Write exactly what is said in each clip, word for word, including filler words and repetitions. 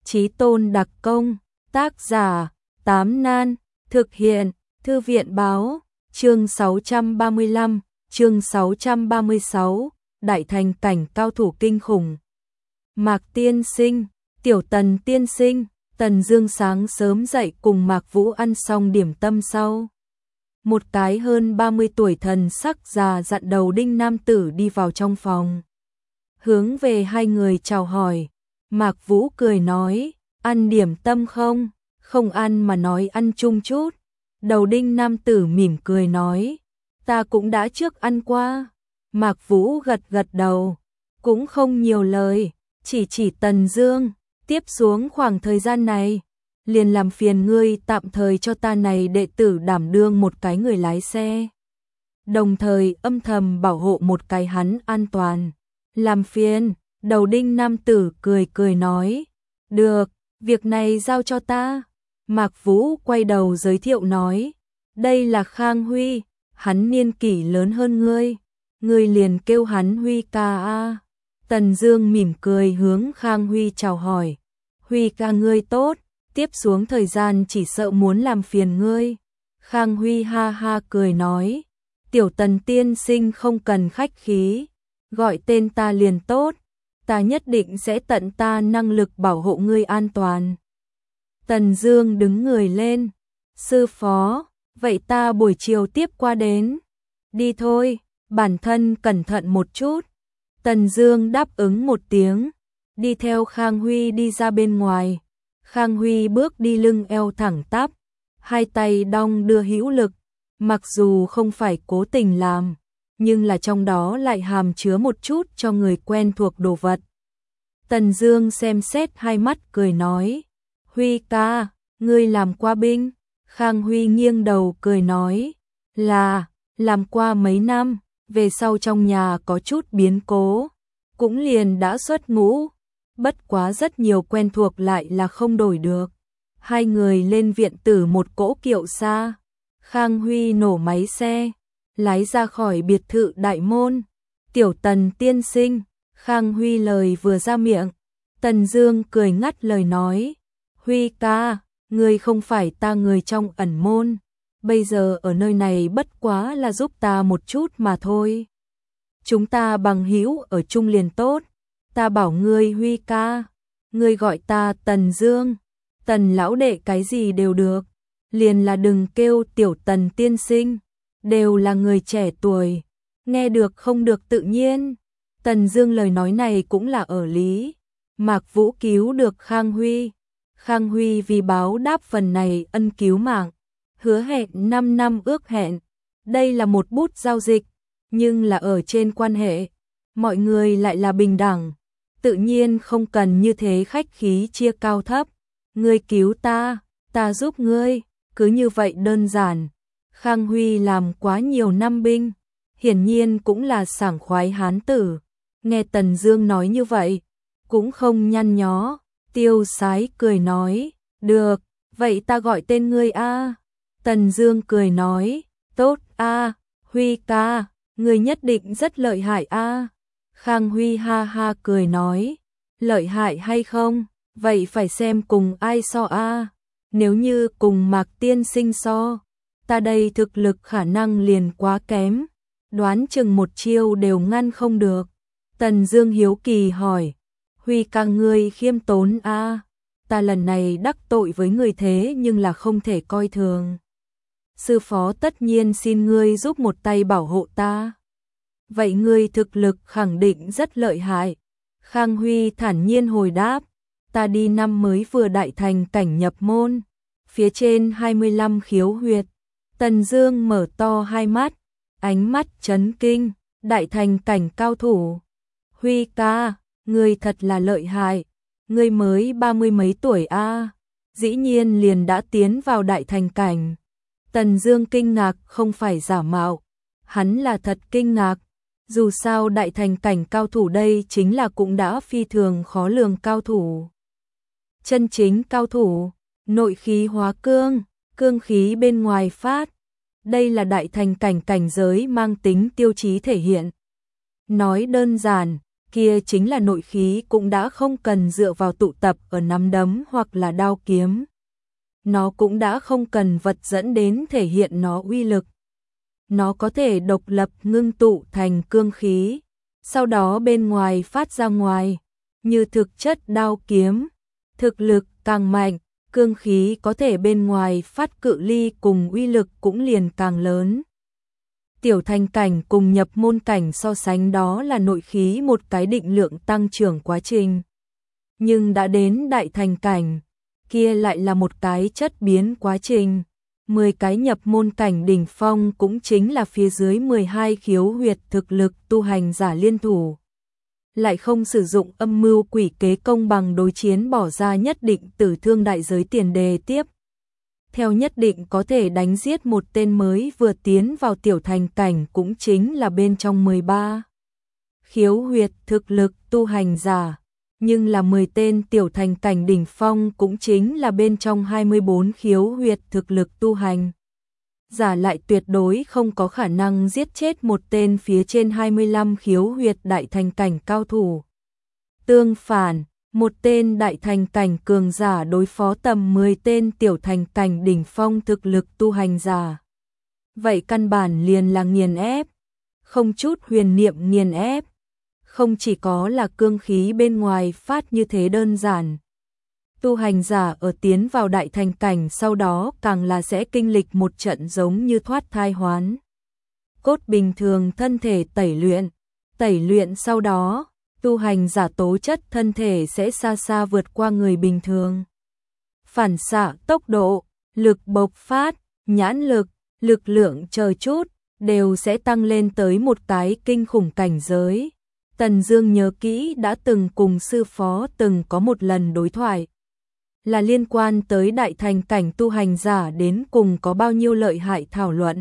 Chí tôn đặc công, tác giả, Tám Nan, thực hiện, Thư viện báo, chương sáu trăm ba mươi lăm, chương sáu trăm ba mươi sáu, đại thành cảnh cao thủ kinh khủng. Mạc tiên sinh, Tiểu Tần tiên sinh, Tần Dương sáng sớm dậy cùng Mạc Vũ ăn xong điểm tâm sau. Một cái hơn ba mươi tuổi thần sắc già dặn đầu đinh nam tử đi vào trong phòng. Hướng về hai người chào hỏi, Mạc Vũ cười nói, ăn điểm tâm không? Không ăn mà nói ăn chung chút. Đầu đinh nam tử mỉm cười nói, ta cũng đã trước ăn qua. Mạc Vũ gật gật đầu, cũng không nhiều lời, chỉ chỉ Tần Dương, tiếp xuống khoảng thời gian này, liền làm phiền ngươi tạm thời cho ta này đệ tử đảm đương một cái người lái xe. Đồng thời âm thầm bảo hộ một cái hắn an toàn. Làm phiền, đầu đinh nam tử cười cười nói, được, việc này giao cho ta. Mạc Vũ quay đầu giới thiệu nói, đây là Khang Huy, hắn niên kỷ lớn hơn ngươi, ngươi liền kêu hắn Huy ca a. Tần Dương mỉm cười hướng Khang Huy chào hỏi, Huy ca ngươi tốt, tiếp xuống thời gian chỉ sợ muốn làm phiền ngươi. Khang Huy ha ha cười nói, Tiểu Tần tiên sinh không cần khách khí, gọi tên ta liền tốt, ta nhất định sẽ tận ta năng lực bảo hộ ngươi an toàn. Tần Dương đứng người lên, sư phó, vậy ta buổi chiều tiếp qua đến. Đi thôi, bản thân cẩn thận một chút. Tần Dương đáp ứng một tiếng, đi theo Khang Huy đi ra bên ngoài. Khang Huy bước đi lưng eo thẳng tắp, hai tay đong đưa hữu lực, mặc dù không phải cố tình làm, nhưng là trong đó lại hàm chứa một chút cho người quen thuộc đồ vật. Tần Dương xem xét hai mắt cười nói, Huy ca, ngươi làm qua binh? Khang Huy nghiêng đầu cười nói, là, làm qua mấy năm, về sau trong nhà có chút biến cố, cũng liền đã xuất ngũ, bất quá rất nhiều quen thuộc lại là không đổi được. Hai người lên viện tử một cỗ kiệu xa, Khang Huy nổ máy xe, lái ra khỏi biệt thự đại môn. Tiểu Tần tiên sinh, Khang Huy lời vừa ra miệng, Tần Dương cười ngắt lời nói, Huy ca, ngươi không phải ta người trong ẩn môn, bây giờ ở nơi này bất quá là giúp ta một chút mà thôi. Chúng ta bằng hữu ở chung liền tốt, ta bảo ngươi Huy ca, ngươi gọi ta Tần Dương, Tần lão đệ cái gì đều được, liền là đừng kêu Tiểu Tần tiên sinh, đều là người trẻ tuổi, nghe được không được tự nhiên. Tần Dương lời nói này cũng là ở lý. Mạc Vũ cứu được Khang Huy, Khang Huy vì báo đáp phần này ân cứu mạng, hứa hẹn năm năm ước hẹn. Đây là một bút giao dịch, nhưng là ở trên quan hệ, mọi người lại là bình đẳng, tự nhiên không cần như thế khách khí chia cao thấp. Ngươi cứu ta, ta giúp ngươi, cứ như vậy đơn giản. Khang Huy làm quá nhiều năm binh, hiển nhiên cũng là sảng khoái hán tử, nghe Tần Dương nói như vậy, cũng không nhăn nhó, tiêu sái cười nói, được, vậy ta gọi tên ngươi a. Tần Dương cười nói, tốt a, Huy ca, ngươi nhất định rất lợi hại a. Khang Huy ha ha cười nói, lợi hại hay không, vậy phải xem cùng ai so a. Nếu như cùng Mạc tiên sinh so, ta đây thực lực khả năng liền quá kém, đoán chừng một chiêu đều ngăn không được. Tần Dương hiếu kỳ hỏi, Huy ca ngươi khiêm tốn a, ta lần này đắc tội với người thế nhưng là không thể coi thường. Sư phó tất nhiên xin ngươi giúp một tay bảo hộ ta. Vậy ngươi thực lực khẳng định rất lợi hại. Khang Huy thản nhiên hồi đáp, ta đi năm mới vừa đại thành cảnh nhập môn, phía trên hai mươi lăm khiếu huyệt. Tần Dương mở to hai mắt, ánh mắt chấn kinh, đại thành cảnh cao thủ. Huy ca, ngươi thật là lợi hại, ngươi mới ba mươi mấy tuổi a, dĩ nhiên liền đã tiến vào đại thành cảnh. Tần Dương kinh ngạc không phải giả mạo, hắn là thật kinh ngạc, dù sao đại thành cảnh cao thủ đây chính là cũng đã phi thường khó lường cao thủ. Chân chính cao thủ, nội khí hóa cương, cương khí bên ngoài phát, đây là đại thành cảnh cảnh giới mang tính tiêu chí thể hiện. Nói đơn giản, kia chính là nội khí cũng đã không cần dựa vào tụ tập ở nắm đấm hoặc là đao kiếm. Nó cũng đã không cần vật dẫn đến thể hiện nó uy lực. Nó có thể độc lập ngưng tụ thành cương khí, sau đó bên ngoài phát ra ngoài, như thực chất đao kiếm. Thực lực càng mạnh, cương khí có thể bên ngoài phát cự ly cùng uy lực cũng liền càng lớn. Tiểu thành cảnh cùng nhập môn cảnh so sánh đó là nội khí một cái định lượng tăng trưởng quá trình. Nhưng đã đến đại thành cảnh, kia lại là một cái chất biến quá trình. mười cái nhập môn cảnh đỉnh phong cũng chính là phía dưới mười hai khiếu huyệt thực lực tu hành giả liên thủ. Lại không sử dụng âm mưu quỷ kế công bằng đối chiến bỏ ra nhất định tử thương đại giới tiền đề tiếp. Theo nhất định có thể đánh giết một tên mới vừa tiến vào tiểu thành cảnh cũng chính là bên trong mười ba khiếu huyệt thực lực tu hành giả, nhưng là mười tên tiểu thành cảnh đỉnh phong cũng chính là bên trong hai mươi bốn khiếu huyệt thực lực tu hành giả lại tuyệt đối không có khả năng giết chết một tên phía trên hai mươi lăm khiếu huyệt đại thành cảnh cao thủ. Tương phản, một tên đại thành cảnh cường giả đối phó tầm mười tên tiểu thành cảnh đỉnh phong thực lực tu hành giả. Vậy căn bản liền là nghiền ép, không chút huyền niệm nghiền ép. Không chỉ có là cương khí bên ngoài phát như thế đơn giản. Tu hành giả ở tiến vào đại thành cảnh sau đó càng là sẽ kinh lịch một trận giống như thoát thai hoán cốt bình thường thân thể tẩy luyện. Tẩy luyện sau đó, tu hành giả tố chất thân thể sẽ xa xa vượt qua người bình thường. Phản xạ tốc độ, lực bộc phát, nhãn lực, lực lượng chờ chút, đều sẽ tăng lên tới một cái kinh khủng cảnh giới. Tần Dương nhớ kỹ đã từng cùng sư phó từng có một lần đối thoại. Là liên quan tới đại thành cảnh tu hành giả đến cùng có bao nhiêu lợi hại thảo luận.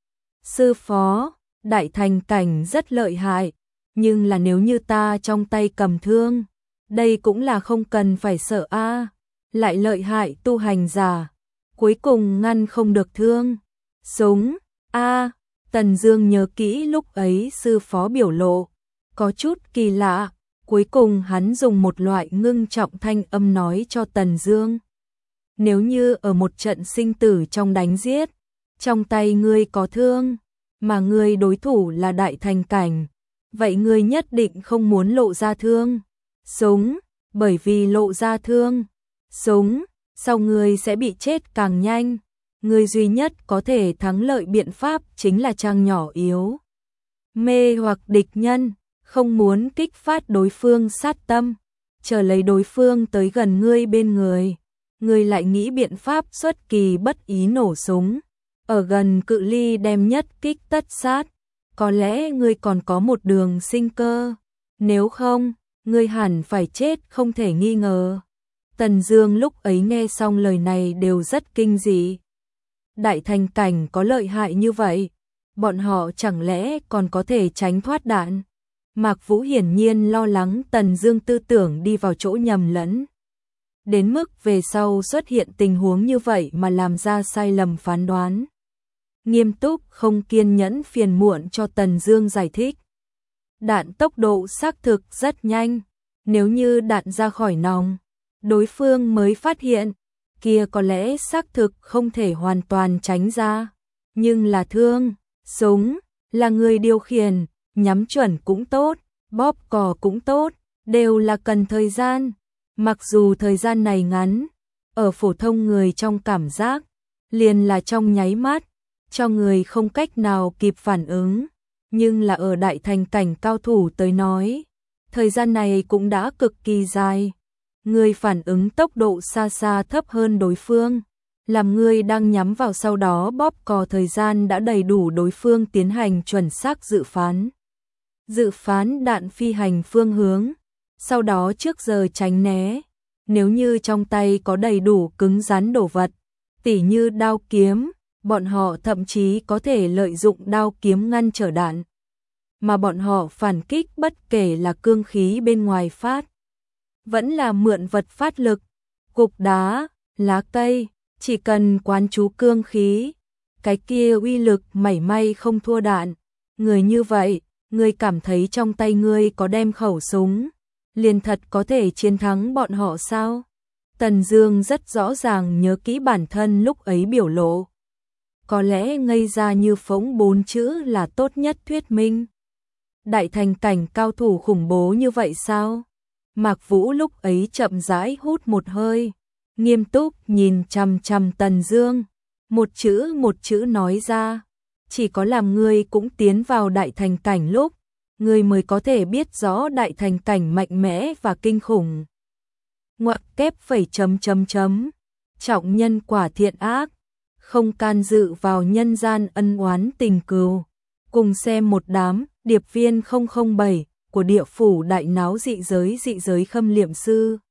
Sư phó, đại thành cảnh rất lợi hại, nhưng là nếu như ta trong tay cầm thương, đây cũng là không cần phải sợ a, lại lợi hại tu hành giả, cuối cùng ngăn không được thương. Súng, a, Tần Dương nhớ kỹ lúc ấy sư phó biểu lộ, có chút kỳ lạ, cuối cùng hắn dùng một loại ngưng trọng thanh âm nói cho Tần Dương. Nếu như ở một trận sinh tử trong đánh giết, trong tay ngươi có thương, mà ngươi đối thủ là đại thành cảnh, vậy ngươi nhất định không muốn lộ ra thương. Súng, bởi vì lộ ra thương. Súng, sau ngươi sẽ bị chết càng nhanh. Ngươi duy nhất có thể thắng lợi biện pháp chính là trang nhỏ yếu. Mê hoặc địch nhân, không muốn kích phát đối phương sát tâm, chờ lấy đối phương tới gần ngươi bên người. Ngươi lại nghĩ biện pháp xuất kỳ bất ý nổ súng, ở gần cự ly đem nhất kích tất sát, có lẽ ngươi còn có một đường sinh cơ, nếu không, ngươi hẳn phải chết không thể nghi ngờ. Tần Dương lúc ấy nghe xong lời này đều rất kinh dị. Đại thành cảnh có lợi hại như vậy, bọn họ chẳng lẽ còn có thể tránh thoát đạn? Mạc Vũ hiển nhiên lo lắng Tần Dương tư tưởng đi vào chỗ nhầm lẫn. Đến mức về sau xuất hiện tình huống như vậy mà làm ra sai lầm phán đoán. Nghiêm túc không kiên nhẫn phiền muộn cho Tần Dương giải thích. Đạn tốc độ xác thực rất nhanh, nếu như đạn ra khỏi nòng, đối phương mới phát hiện, kia có lẽ xác thực không thể hoàn toàn tránh ra. Nhưng là thương, súng, là người điều khiển, nhắm chuẩn cũng tốt, bóp cò cũng tốt, đều là cần thời gian. Mặc dù thời gian này ngắn, ở phổ thông người trong cảm giác, liền là trong nháy mắt, cho người không cách nào kịp phản ứng, nhưng là ở đại thành cảnh cao thủ tới nói, thời gian này cũng đã cực kỳ dài. Người phản ứng tốc độ xa xa thấp hơn đối phương, làm người đang nhắm vào sau đó bóp cò thời gian đã đầy đủ đối phương tiến hành chuẩn xác dự phán. Dự phán đạn phi hành phương hướng, sau đó trước giờ tránh né. Nếu như trong tay có đầy đủ cứng rắn đồ vật, tỉ như đao kiếm, bọn họ thậm chí có thể lợi dụng đao kiếm ngăn trở đạn. Mà bọn họ phản kích bất kể là cương khí bên ngoài phát, vẫn là mượn vật phát lực, cục đá, lá cây, chỉ cần quán chú cương khí, cái kia uy lực mảy may không thua đạn. Người như vậy, ngươi cảm thấy trong tay ngươi có đem khẩu súng, liền thật có thể chiến thắng bọn họ sao? Tần Dương rất rõ ràng nhớ kỹ bản thân lúc ấy biểu lộ. Có lẽ ngây ra như phỗng bốn chữ là tốt nhất thuyết minh. Đại thành cảnh cao thủ khủng bố như vậy sao? Mạc Vũ lúc ấy chậm rãi hút một hơi, nghiêm túc nhìn chằm chằm Tần Dương, một chữ một chữ nói ra, chỉ có làm ngươi cũng tiến vào đại thành cảnh lúc, ngươi mới có thể biết rõ đại thành cảnh mạnh mẽ và kinh khủng. Ngoặc kép phẩy chấm chấm chấm, trọng nhân quả thiện ác, không can dự vào nhân gian ân oán tình cừu. Cùng xem một đám điệp viên không không bảy của địa phủ đại náo dị giới dị giới khâm liệm sư.